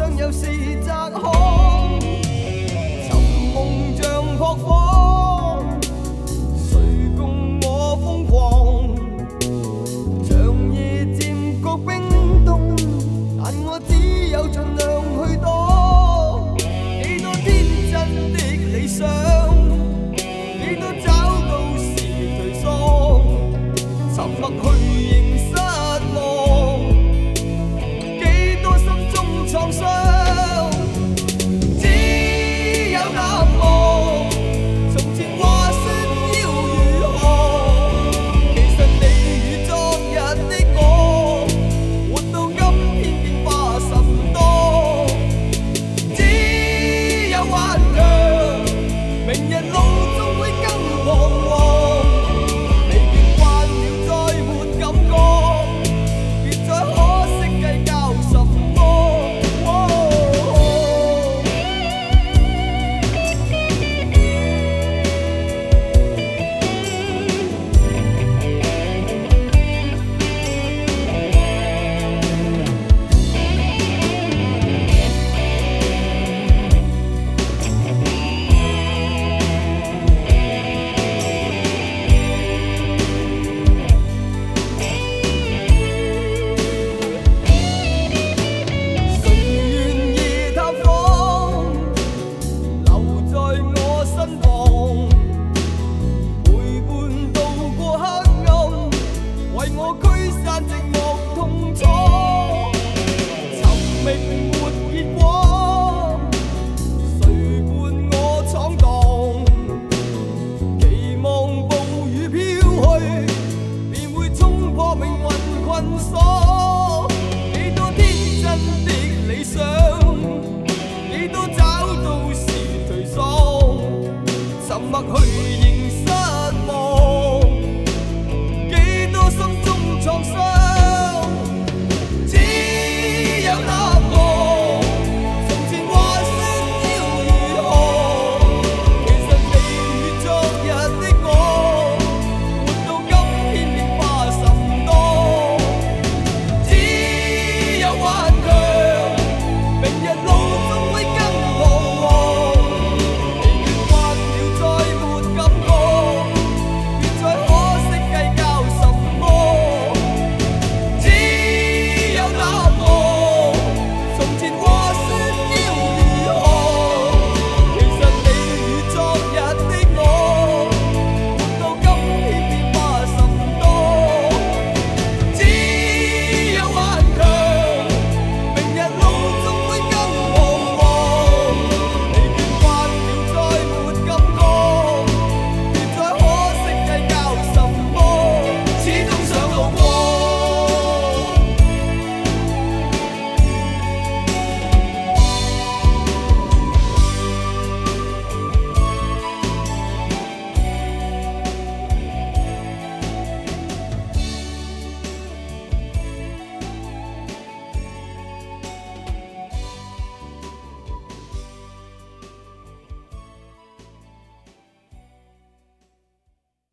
上又是窄巷，寻梦像扑火，谁共我疯狂？长夜渐觉冰冻，但我只有尽量去躲。几多天真的理想，几多找到时颓丧，沉默去认失望，几多心中创伤，只有淡忘。从前话说要如何，其实你与昨日的我，活到今天變化甚多，只有頑強，明日路終會更彷徨。疲倦慣了再沒感覺，別再可惜計較什麼。誰願意探訪，留在我身旁，陪伴渡過黑暗，為我驅散寂寞痛楚。尋覓沒結果，誰伴我闖蕩？期望暴雨飄去，便會衝破命運困鎖。幾多天真的理想，幾多找到時頹喪，沉默去